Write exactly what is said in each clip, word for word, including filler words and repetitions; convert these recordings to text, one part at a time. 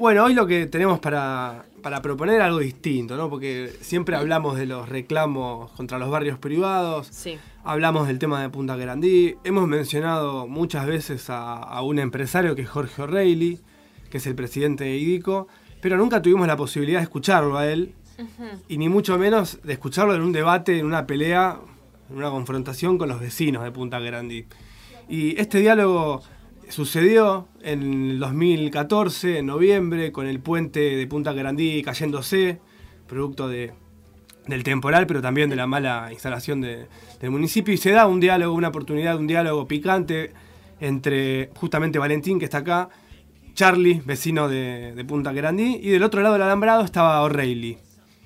Bueno, hoy lo que tenemos para, para proponer es algo distinto, ¿no? Porque siempre hablamos de los reclamos contra los barrios privados, sí. Hablamos del tema de Punta Querandí, hemos mencionado muchas veces a, a un empresario que es Jorge O'Reilly, que es el presidente de IDICO, pero nunca tuvimos la posibilidad de escucharlo a él, uh-huh. y ni mucho menos de escucharlo en un debate, en una pelea, en una confrontación con los vecinos de Punta Querandí. Y este diálogo sucedió en el dos mil catorce, en noviembre, con el puente de Punta Querandí cayéndose, producto de, del temporal, pero también de la mala instalación de, del municipio, y se da un diálogo, una oportunidad, un diálogo picante entre justamente Valentín, que está acá, Charlie, vecino de, de Punta Querandí, y del otro lado del alambrado estaba O'Reilly.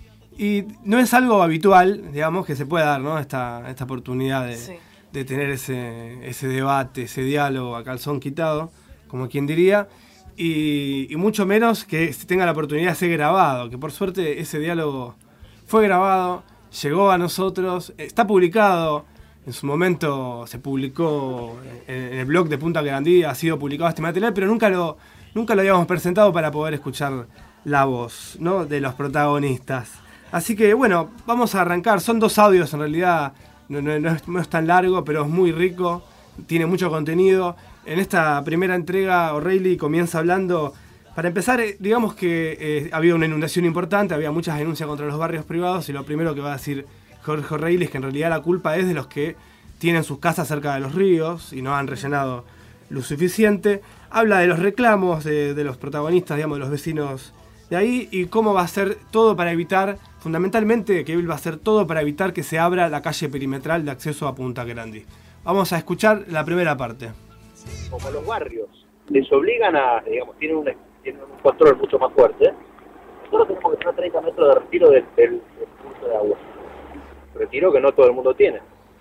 Y no es algo habitual, digamos, que se pueda dar, ¿no? esta, esta oportunidad de... Sí. de tener ese, ese debate, ese diálogo a calzón quitado, como quien diría, y, y mucho menos que se tenga la oportunidad de ser grabado, que por suerte ese diálogo fue grabado, llegó a nosotros, está publicado, en su momento se publicó en, en el blog de Punta Querandí, ha sido publicado este material, pero nunca lo, nunca lo habíamos presentado para poder escuchar la voz, ¿no?, de los protagonistas. Así que bueno, vamos a arrancar, son dos audios en realidad. No, no, no, es, no es tan largo, pero es muy rico, tiene mucho contenido. En esta primera entrega, O'Reilly comienza hablando, para empezar, digamos que eh, había una inundación importante, había muchas denuncias contra los barrios privados, y lo primero que va a decir Jorge O'Reilly es que en realidad la culpa es de los que tienen sus casas cerca de los ríos y no han rellenado lo suficiente. Habla de los reclamos de, de los protagonistas, digamos, de los vecinos de ahí, y cómo va a ser todo para evitar, fundamentalmente, que él va a hacer todo para evitar que se abra la calle perimetral de acceso a Punta Querandí. Vamos a escuchar la primera parte. Como los barrios les obligan a, digamos, tienen un, tienen un control mucho más fuerte, nosotros tenemos que tener treinta metros de retiro del, del, del curso de agua. Retiro que no todo el mundo tiene.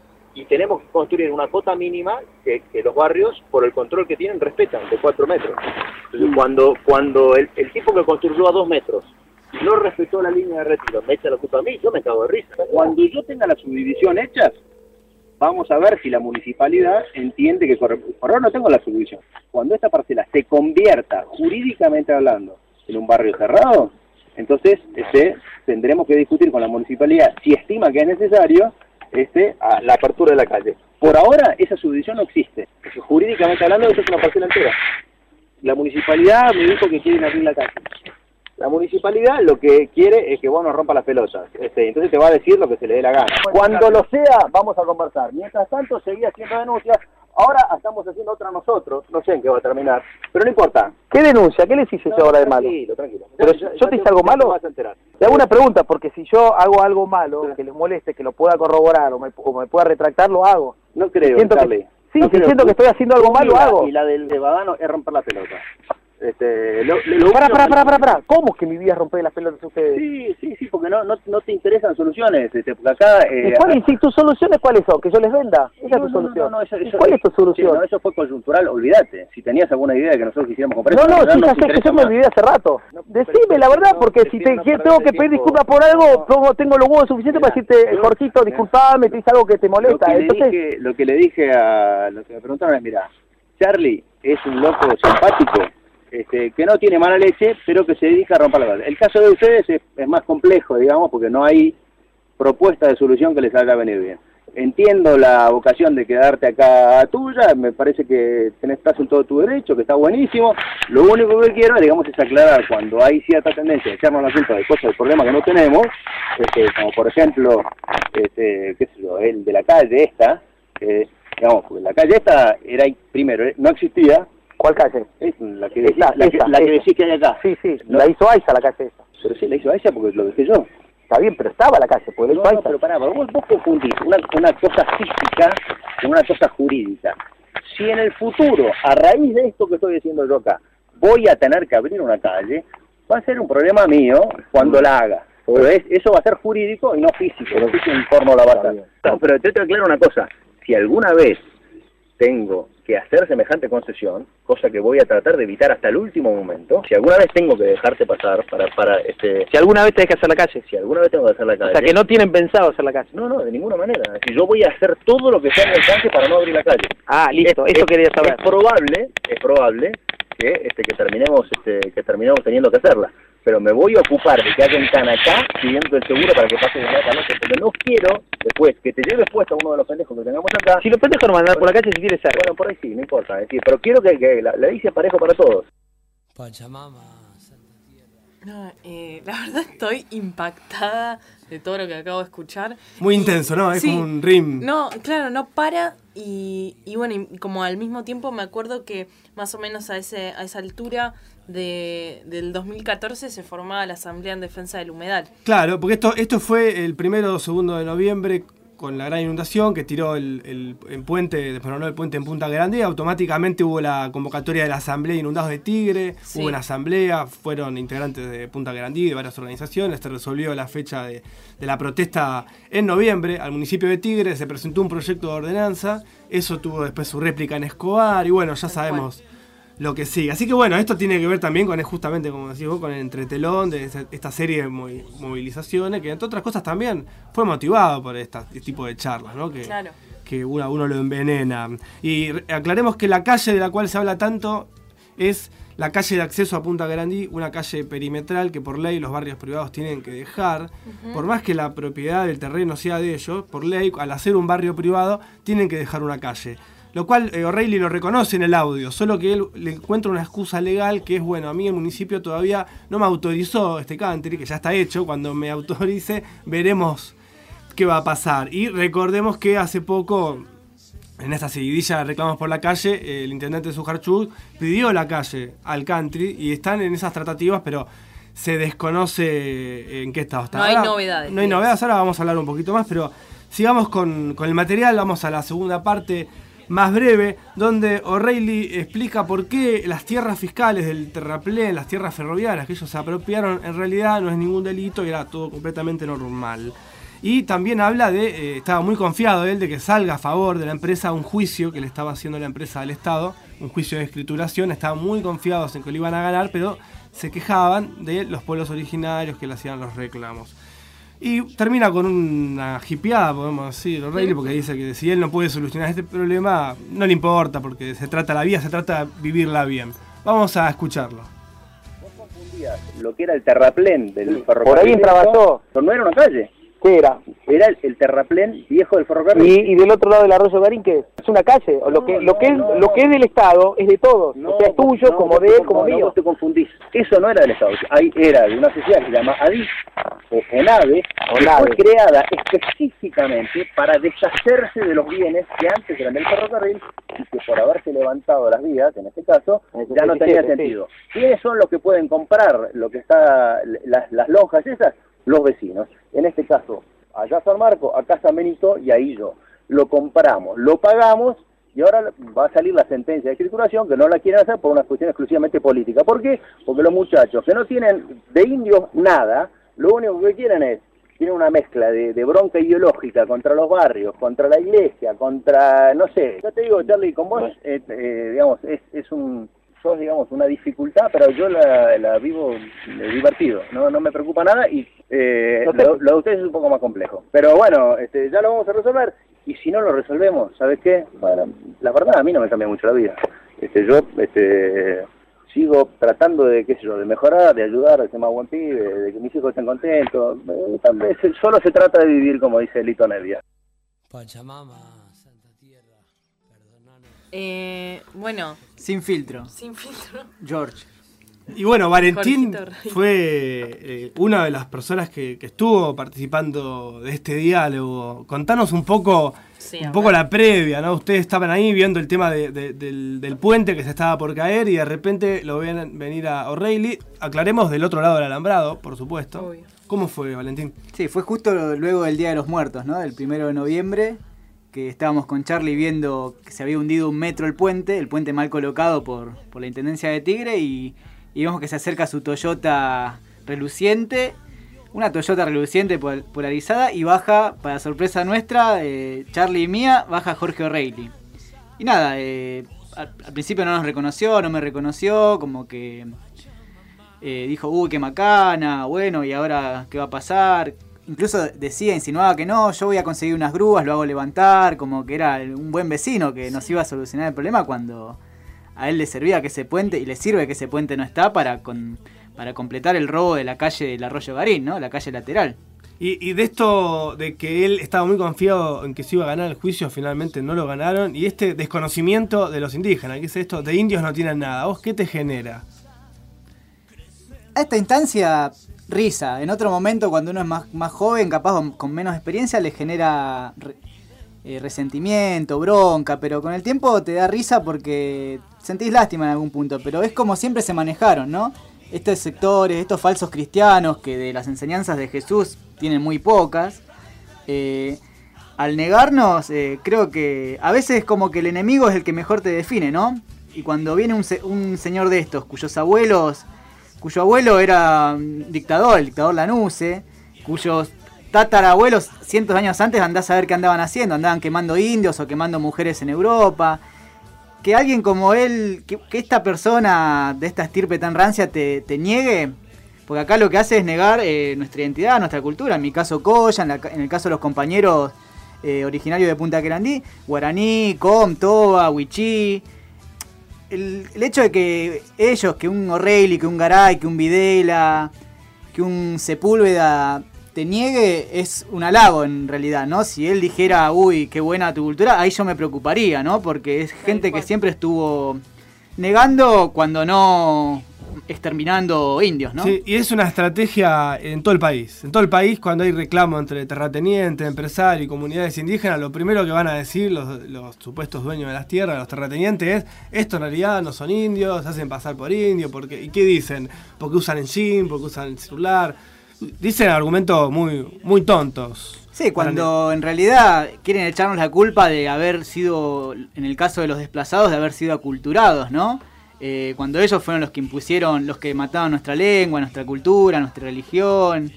Y tenemos que construir una cota mínima que, que los barrios, por el control que tienen, respetan, de cuatro metros. Entonces, cuando, cuando el, el tipo que construyó a dos metros no respetó la línea de retiro, me echa la culpa a mí, yo me cago de risa. Cuando yo tenga la subdivisión hecha, vamos a ver si la municipalidad entiende que por ahora no tengo la subdivisión. Cuando esta parcela se convierta, jurídicamente hablando, en un barrio cerrado, entonces este, tendremos que discutir con la municipalidad, si estima que es necesario, este, a la apertura de la calle. Por ahora esa subdivisión no existe. Jurídicamente hablando, eso es una parcela entera. La municipalidad me dijo que quieren abrir la calle. La municipalidad lo que quiere es que vos no rompas las pelotas. Este, entonces te va a decir lo que se le dé la gana. Cuando lo sea, vamos a conversar. Mientras tanto, seguí haciendo denuncias. Ahora estamos haciendo otra nosotros. No sé en qué va a terminar. Pero no importa. ¿Qué denuncia? ¿Qué les hice no, yo ahora de malo? Tranquilo, tranquilo. ¿Pero yo, yo te hice algo malo? Vas a enterar. Te hago una pregunta, porque si yo hago algo malo, que les moleste, que lo pueda corroborar o me, o me pueda retractar, lo hago. No creo, siento Charlie. Que, sí, no si siento que estoy haciendo algo malo, lo hago. Y la del Badano es romper la pelota. Este, lo, lo pará, pará, pará, pará, pará. ¿Cómo es que mi vida es romper las pelotas ustedes? Sí, sí, sí, porque no, no, no te interesan soluciones. Este, porque acá... Eh, ¿Cuáles son tus soluciones? ¿Cuáles son? ¿Que yo les venda? Esa no, es tu no, solución. No, no, eso, eso, ¿cuál es tu solución? Sí, no, eso fue coyuntural, olvídate. Si tenías alguna idea de que nosotros quisiéramos comprar... No, no, sí, ya sé que yo me olvidé hace rato. No, Decime la verdad, no, porque si te, no tengo que pedir disculpas por algo, no, tengo los huevos suficientes para decirte, yo, Jorgito, disculpame, te hice algo que te molesta. Lo que, Entonces, le dije, lo que le dije a los que me preguntaron es, mira, Charlie es un loco simpático, Este, que no tiene mala leche, pero que se dedica a romper la verdad. El caso de ustedes es, es más complejo, digamos, porque no hay propuesta de solución que les haga venir bien. Entiendo la vocación de quedarte acá tuya, me parece que tenés, estás en todo tu derecho, que está buenísimo. Lo único que quiero, digamos, es aclarar cuando hay cierta tendencia a echarnos la culpa de cosas, de problemas que no tenemos, este, como por ejemplo, este, qué sé yo, el de la calle esta, eh, digamos, porque la calle esta era, primero, no existía. ¿Cuál calle? Es la que, esa, la, esa, que, la que decís que hay acá. Sí, sí, ¿no? La hizo Aiza la calle esa. Pero sí, la hizo Aiza porque lo dejé yo. Está bien, pero estaba la calle, porque la hizo Aiza. No, pero pará, vos, vos confundís una, una cosa física con una cosa jurídica. Si en el futuro, a raíz de esto que estoy diciendo yo acá, voy a tener que abrir una calle, va a ser un problema mío cuando la haga. Pero es, eso va a ser jurídico y no físico, no físico en torno a la bata. No, pero te tengo que aclarar una cosa. Si alguna vez tengo que hacer semejante concesión, cosa que voy a tratar de evitar hasta el último momento, si alguna vez tengo que dejarte pasar para, para este... Si alguna vez tenés que hacer la calle. Si alguna vez tengo que hacer la calle. O sea, que no tienen pensado hacer la calle. No, no, de ninguna manera. Si yo voy a hacer todo lo que sea en mi alcance para no abrir la calle. Ah, listo, es, eso es, quería saber. Es probable, es probable que este que terminemos este que terminemos teniendo que hacerla. Pero me voy a ocupar de que haya un can acá pidiendo el seguro para que pase de la noche, porque no quiero después que te lleves puesto a uno de los pendejos que tengamos acá. Si los pendejos no mandan por la calle si quieres ser. Bueno, por ahí sí, no importa, es decir, pero quiero que, que la, la ley sea parejo para todos. Pachamama, Santa Tierra. No, eh, la verdad estoy impactada de todo lo que acabo de escuchar. Muy Y, intenso, ¿no? Es sí, como un rim. No, claro, no para y, y bueno, y como al mismo tiempo me acuerdo que más o menos a ese a esa altura de del dos mil catorce se formaba la Asamblea en Defensa del Humedal. Claro, porque esto, esto fue el primero o segundo de noviembre con la gran inundación que tiró el, el, el puente, desmoronó el puente en Punta Grande. Automáticamente hubo la convocatoria de la Asamblea de Inundados de Tigre, Sí. hubo una asamblea, fueron integrantes de Punta Grande y de varias organizaciones, se resolvió la fecha de, de la protesta en noviembre. Al municipio de Tigre se presentó un proyecto de ordenanza, eso tuvo después su réplica en Escobar y bueno, ya Tal sabemos cual. lo que sigue. Así que bueno, esto tiene que ver también con, justamente como decís vos, con el entretelón de esa- esta serie de movi- movilizaciones, que entre otras cosas también fue motivado por esta- este tipo de charlas, ¿no? Que, Claro. que uno, a uno lo envenena. Y re- aclaremos que la calle de la cual se habla tanto es la calle de acceso a Punta Grandí, una calle perimetral que por ley los barrios privados tienen que dejar. Por más que la propiedad del terreno sea de ellos, por ley, al hacer un barrio privado, tienen que dejar una calle. Lo cual eh, O'Reilly lo reconoce en el audio, solo que él le encuentra una excusa legal que es, bueno, a mí el municipio todavía no me autorizó este country, que ya está hecho, cuando me autorice veremos qué va a pasar. Y recordemos que hace poco, en esta seguidilla de reclamos por la calle, eh, el intendente Sujarchuk pidió la calle al country y están en esas tratativas, pero se desconoce en qué estado está. No hay Ahora, novedades, No hay digamos. novedades, ahora vamos a hablar un poquito más, pero sigamos con, con el material, vamos a la segunda parte más breve, donde O'Reilly explica por qué las tierras fiscales del terraplén, las tierras ferroviarias que ellos se apropiaron, en realidad no es ningún delito y era todo completamente normal. Y también habla de, eh, estaba muy confiado él de que salga a favor de la empresa un juicio que le estaba haciendo la empresa al Estado, un juicio de escrituración, estaban muy confiados en que lo iban a ganar, pero se quejaban de los pueblos originarios que le hacían los reclamos. Y termina con una hippieada, podemos decir, O'Reilly, porque dice que si él no puede solucionar este problema, no le importa, porque se trata la vida, se trata de vivirla bien. Vamos a escucharlo. Vos confundías lo que era el terraplén del ferrocarril. Por ahí entraba todo. Pero no era una calle. ¿Qué era? Era el, el terraplén viejo del ferrocarril. Y, y del otro lado del arroyo Garín, ¿qué es? Es una calle. O lo No, que lo no, que es, no. lo que es del Estado es de todos. No, o sea, es tuyo, no, como vos de te él, como confundís, mío. Vos te confundís. Eso no era del Estado. Ahí era de una sociedad que se llama ADIS, o ENAVE, que ONAVE. fue creada específicamente para deshacerse de los bienes que antes eran del ferrocarril y que por haberse levantado las vías, en este caso, En el ya no tenía setenta y siete, sentido. ¿Quiénes son los que pueden comprar lo que está, las, las lonjas esas? Los vecinos. En este caso, allá San Marco, acá San Benito y ahí yo. Lo compramos, lo pagamos y ahora va a salir la sentencia de escrituración que no la quieren hacer por una cuestión exclusivamente política. ¿Por qué? Porque los muchachos que no tienen de indios nada, lo único que quieren es, tienen una mezcla de, de bronca ideológica contra los barrios, contra la iglesia, contra, no sé. Yo te digo, Charlie, con vos, eh, eh, digamos, es, es un... sos, digamos, una dificultad, pero yo la, la vivo divertido, no no me preocupa nada y eh, No te- lo, lo de ustedes es un poco más complejo. Pero bueno, este, ya lo vamos a resolver y si no lo resolvemos, ¿sabes qué? Bueno, la verdad a mí no me cambia mucho la vida. Este, yo este, sigo tratando de, qué sé yo, de mejorar, de ayudar, de ser más buen pibe, de que mis hijos estén contentos. Eh, tal vez solo se trata de vivir como dice Lito Nevia. Pachamama, Santa Tierra, perdonanos. Eh, bueno, Sin filtro. sin filtro. George. Y bueno, Valentín Jorgito Rey. fue eh, una de las personas que, que estuvo participando de este diálogo. Contanos un poco, Sí, un a poco ver. la previa, ¿no? Ustedes estaban ahí viendo el tema de- de- del, del puente que se estaba por caer y de repente lo ven venir a O'Reilly. Aclaremos del otro lado del alambrado, por supuesto. Obvio. ¿Cómo fue, Valentín? Sí, fue justo luego del Día de los Muertos, ¿no? El primero de noviembre, que estábamos con Charlie viendo que se había hundido un metro el puente, el puente mal colocado por, por la Intendencia de Tigre, y, y vemos que se acerca su Toyota reluciente, una Toyota reluciente pol- polarizada, y baja, para sorpresa nuestra, eh, Charlie y mía, baja Jorge O'Reilly. Y nada, eh, al, al principio no nos reconoció, no me reconoció, como que... Eh, dijo, uy, qué macana, bueno, y ahora qué va a pasar. Incluso decía, insinuaba que no, yo voy a conseguir unas grúas, lo hago levantar, como que era un buen vecino que nos iba a solucionar el problema cuando a él le servía que ese puente, y le sirve que ese puente no está para, con, para completar el robo de la calle del Arroyo Garín, ¿no? La calle lateral. Y, y de esto, de que él estaba muy confiado en que se iba a ganar el juicio, finalmente no lo ganaron, y este desconocimiento de los indígenas, ¿qué es esto? De indios no tienen nada. ¿Vos qué te genera? A esta instancia, risa. En otro momento, cuando uno es más, más joven, capaz con menos experiencia, le genera re, eh, resentimiento, bronca, pero con el tiempo te da risa porque sentís lástima en algún punto, pero es como siempre se manejaron, ¿no? Estos sectores, estos falsos cristianos que de las enseñanzas de Jesús tienen muy pocas, eh, al negarnos, eh, creo que a veces es como que el enemigo es el que mejor te define, ¿no? Y cuando viene un, se- un señor de estos, cuyos abuelos, cuyo abuelo era un dictador, el dictador Lanusse, cuyos tatarabuelos cientos de años antes andás a ver qué andaban haciendo, andaban quemando indios o quemando mujeres en Europa. Que alguien como él, que, que esta persona de esta estirpe tan rancia te, te niegue, porque acá lo que hace es negar eh, nuestra identidad, nuestra cultura. En mi caso Coya, en, la, en el caso de los compañeros eh, originarios de Punta Querandí, guaraní, com, toba, wichí. El, el hecho de que ellos, que un O'Reilly, que un Garay, que un Videla, que un Sepúlveda te niegue es un halago en realidad, ¿no? Si él dijera, uy, qué buena tu cultura, ahí yo me preocuparía, ¿no? Porque es gente que siempre estuvo negando cuando no exterminando indios, ¿no? Sí, y es una estrategia en todo el país. En todo el país, cuando hay reclamo entre terratenientes, empresarios y comunidades indígenas, lo primero que van a decir los, los supuestos dueños de las tierras, los terratenientes, es: esto en realidad no son indios, se hacen pasar por indios, porque, ¿y qué dicen? Porque usan el SIM, porque usan el celular. Dicen argumentos muy, muy tontos. Sí, cuando en realidad quieren echarnos la culpa de haber sido, en el caso de los desplazados, de haber sido aculturados, ¿no? Eh, cuando ellos fueron los que impusieron, los que mataban nuestra lengua, nuestra cultura, nuestra religión.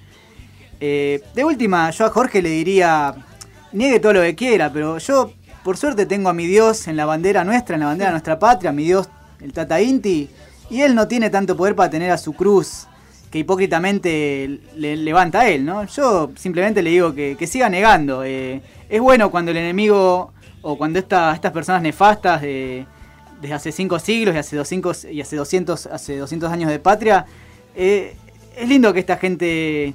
Eh, de última, yo a Jorge le diría, niegue todo lo que quiera, pero yo, por suerte, tengo a mi Dios en la bandera nuestra, en la bandera de nuestra patria, mi Dios, el Tata Inti, y él no tiene tanto poder para tener a su cruz que hipócritamente le levanta a él, ¿no? Yo simplemente le digo que, que siga negando. Eh, es bueno cuando el enemigo, o cuando esta, estas personas nefastas de, desde hace cinco siglos y hace doscientos, y hace doscientos, hace doscientos años de patria, eh, es lindo que esta gente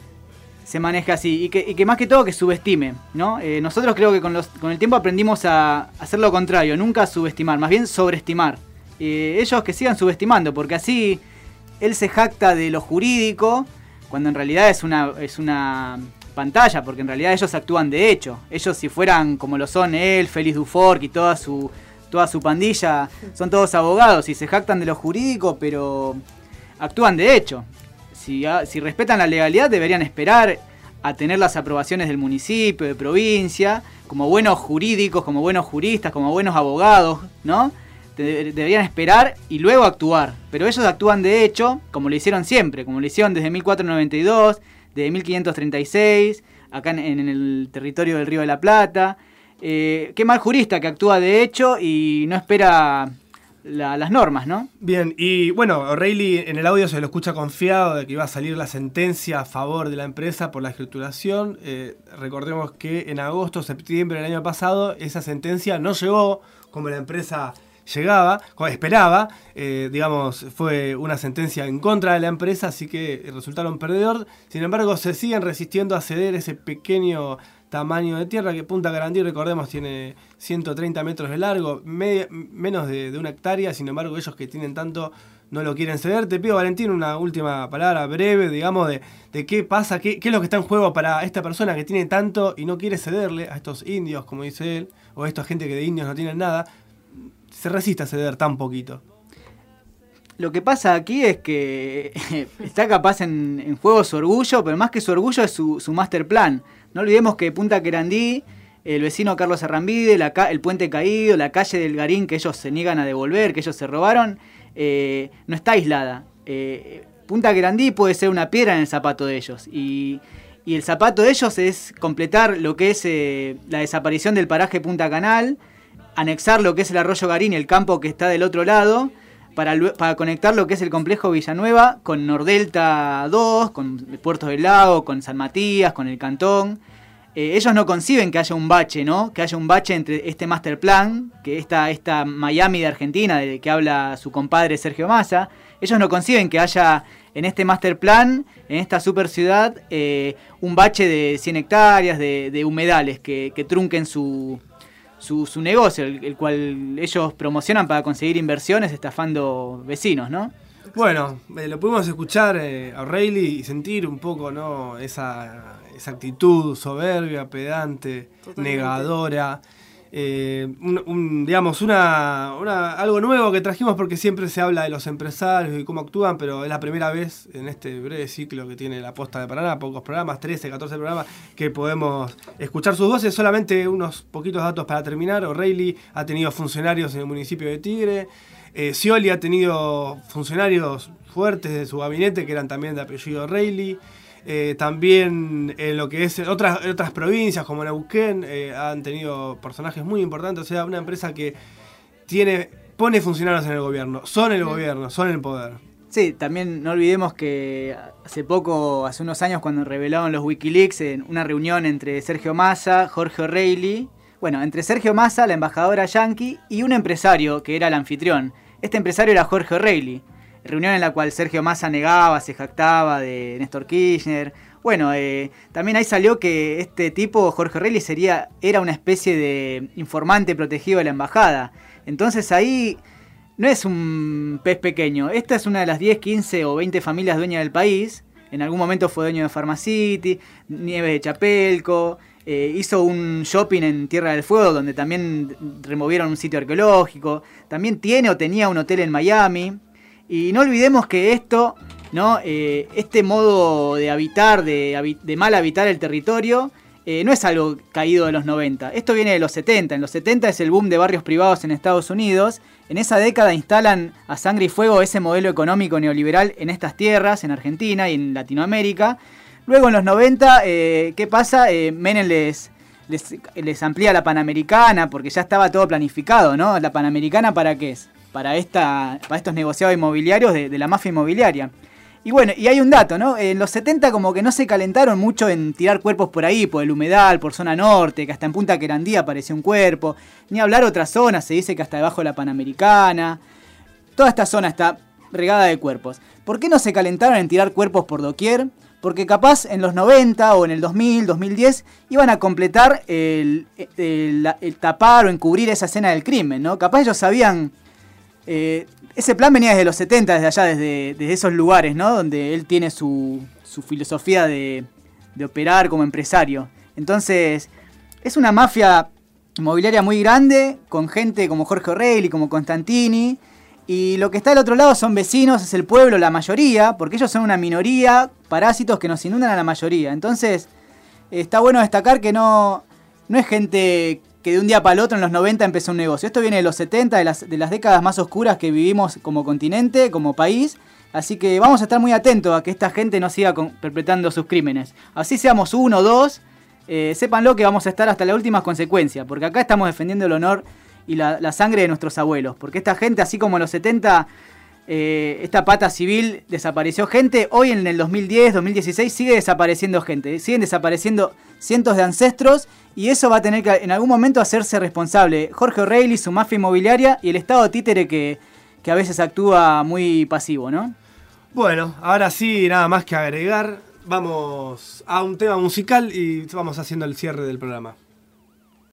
se maneje así y que, y que más que todo que subestime, ¿no? Eh, nosotros creo que con, los, con el tiempo aprendimos a hacer lo contrario, nunca subestimar, más bien sobreestimar. Eh, ellos que sigan subestimando, porque así él se jacta de lo jurídico, cuando en realidad es una, es una pantalla, porque en realidad ellos actúan de hecho. Ellos, si fueran como lo son él, Félix Dufour y toda su, toda su pandilla, son todos abogados y se jactan de lo jurídico, pero actúan de hecho. Si, si respetan la legalidad, deberían esperar a tener las aprobaciones del municipio, de provincia, como buenos jurídicos, como buenos juristas, como buenos abogados, ¿no? Deberían esperar y luego actuar, pero ellos actúan de hecho, como lo hicieron siempre, como lo hicieron desde mil cuatrocientos noventa y dos, desde mil quinientos treinta y seis, acá en, en el territorio del Río de la Plata. Eh, qué mal jurista que actúa de hecho y no espera la, las normas, ¿no? Bien, y bueno, O'Reilly en el audio se lo escucha confiado de que iba a salir la sentencia a favor de la empresa por la escrituración. Eh, recordemos que en agosto, septiembre del año pasado, esa sentencia no llegó, como la empresa llegaba, como esperaba, eh, digamos, fue una sentencia en contra de la empresa, así que resultaron perdedor. Sin embargo, se siguen resistiendo a ceder ese pequeño tamaño de tierra que Punta Querandí, recordemos, tiene ciento treinta metros de largo, media, menos de, de una hectárea. Sin embargo, ellos que tienen tanto no lo quieren ceder. Te pido, Valentín, una última palabra breve, digamos, de, de qué pasa, qué, qué es lo que está en juego para esta persona que tiene tanto y no quiere cederle a estos indios, como dice él, o a esta gente que de indios no tienen nada, se resiste a ceder tan poquito. Lo que pasa aquí es que está capaz en, en juego su orgullo, pero más que su orgullo es su, su master plan. No olvidemos que Punta Querandí, el vecino Carlos Arrambide, la, el puente caído, la calle del Garín que ellos se niegan a devolver, que ellos se robaron, eh, no está aislada. Eh, Punta Querandí puede ser una piedra en el zapato de ellos. Y, y el zapato de ellos es completar lo que es eh, la desaparición del paraje Punta Canal, anexar lo que es el arroyo Garín y el campo que está del otro lado, para, para conectar lo que es el complejo Villanueva con Nordelta dos, con Puertos del Lago, con San Matías, con el Cantón. eh, ellos no conciben que haya un bache, ¿no? Que haya un bache entre este master plan, que esta, esta Miami de Argentina, de que habla su compadre Sergio Massa. Ellos no conciben que haya en este master plan, en esta super ciudad, eh, un bache de cien hectáreas, de, de humedales, que, que trunquen su, su, su negocio, el, el cual ellos promocionan para conseguir inversiones estafando vecinos, ¿no? Bueno, eh, lo pudimos escuchar eh, a O'Reilly y sentir un poco, ¿no? Esa, esa actitud soberbia, pedante, totalmente negadora. Eh, un, un, digamos, una, una, algo nuevo que trajimos porque siempre se habla de los empresarios y cómo actúan, pero es la primera vez en este breve ciclo que tiene la Posta de Paraná, pocos programas, trece, catorce programas, que podemos escuchar sus voces. Solamente unos poquitos datos para terminar. O'Reilly ha tenido funcionarios en el municipio de Tigre. Eh, Scioli ha tenido funcionarios fuertes de su gabinete que eran también de apellido O'Reilly. Eh, también en lo que es en otras, en otras provincias como Neuquén eh, han tenido personajes muy importantes. O sea, una empresa que tiene pone funcionarios en el gobierno, son el gobierno, son el poder. Sí, también no olvidemos que hace poco, hace unos años cuando revelaron los Wikileaks, en una reunión entre Sergio Massa, Jorge O'Reilly, bueno, entre Sergio Massa, la embajadora yanqui, y un empresario que era el anfitrión. Este empresario era Jorge O'Reilly. Reunión en la cual Sergio Massa negaba, se jactaba de Néstor Kirchner. Bueno, eh, también ahí salió que este tipo, Jorge O'Reilly, sería, era una especie de informante protegido de la embajada. Entonces ahí no es un pez pequeño. Esta es una de las diez, quince o veinte familias dueñas del país. En algún momento fue dueño de Pharmacity, Nieves de Chapelco. Eh, hizo un shopping en Tierra del Fuego donde también removieron un sitio arqueológico. También tiene o tenía un hotel en Miami. Y no olvidemos que esto, ¿no? Eh, este modo de habitar, de, de mal habitar el territorio, eh, no es algo caído de los noventa. Esto viene de los setenta. En los setenta es el boom de barrios privados en Estados Unidos. En esa década instalan a sangre y fuego ese modelo económico neoliberal en estas tierras, en Argentina y en Latinoamérica. Luego en los noventa, eh, ¿qué pasa? Eh, Menem les, les, les amplía la Panamericana porque ya estaba todo planificado, ¿no? ¿La Panamericana para qué es? Para, esta, para estos negociados inmobiliarios de, de la mafia inmobiliaria. Y bueno, y hay un dato, ¿no? En los setenta como que no se calentaron mucho en tirar cuerpos por ahí, por el humedal, por zona norte, que hasta en Punta Querandí apareció un cuerpo. Ni hablar otras zonas, se dice que hasta debajo de la Panamericana. Toda esta zona está regada de cuerpos. ¿Por qué no se calentaron en tirar cuerpos por doquier? Porque capaz en los noventa o en el dos mil, dos mil diez iban a completar el, el, el, el tapar o encubrir esa escena del crimen, ¿no? Capaz ellos sabían... Eh, ese plan venía desde los setenta, desde allá, desde, desde esos lugares, ¿no? Donde él tiene su, su filosofía de, de operar como empresario. Entonces, es una mafia inmobiliaria muy grande, con gente como Jorge O'Reilly, como Constantini. Y lo que está al otro lado son vecinos, es el pueblo, la mayoría, porque ellos son una minoría, parásitos que nos inundan a la mayoría. Entonces, está bueno destacar que no, no es gente que de un día para el otro en los noventa empezó un negocio. Esto viene de los setenta, de las, de las décadas más oscuras que vivimos como continente, como país. Así que vamos a estar muy atentos a que esta gente no siga con, perpetrando sus crímenes. Así seamos uno o dos, eh, sépanlo que vamos a estar hasta las últimas consecuencias, porque acá estamos defendiendo el honor y la, la sangre de nuestros abuelos. Porque esta gente, así como en los setenta, eh, esta pata civil desapareció gente, hoy en el dos mil diez, dos mil dieciséis sigue desapareciendo gente. Siguen desapareciendo cientos de ancestros y eso va a tener que en algún momento hacerse responsable Jorge O'Reilly, su mafia inmobiliaria y el Estado títere que, que a veces actúa muy pasivo, ¿no? Bueno, ahora sí, nada más que agregar. Vamos a un tema musical y vamos haciendo el cierre del programa.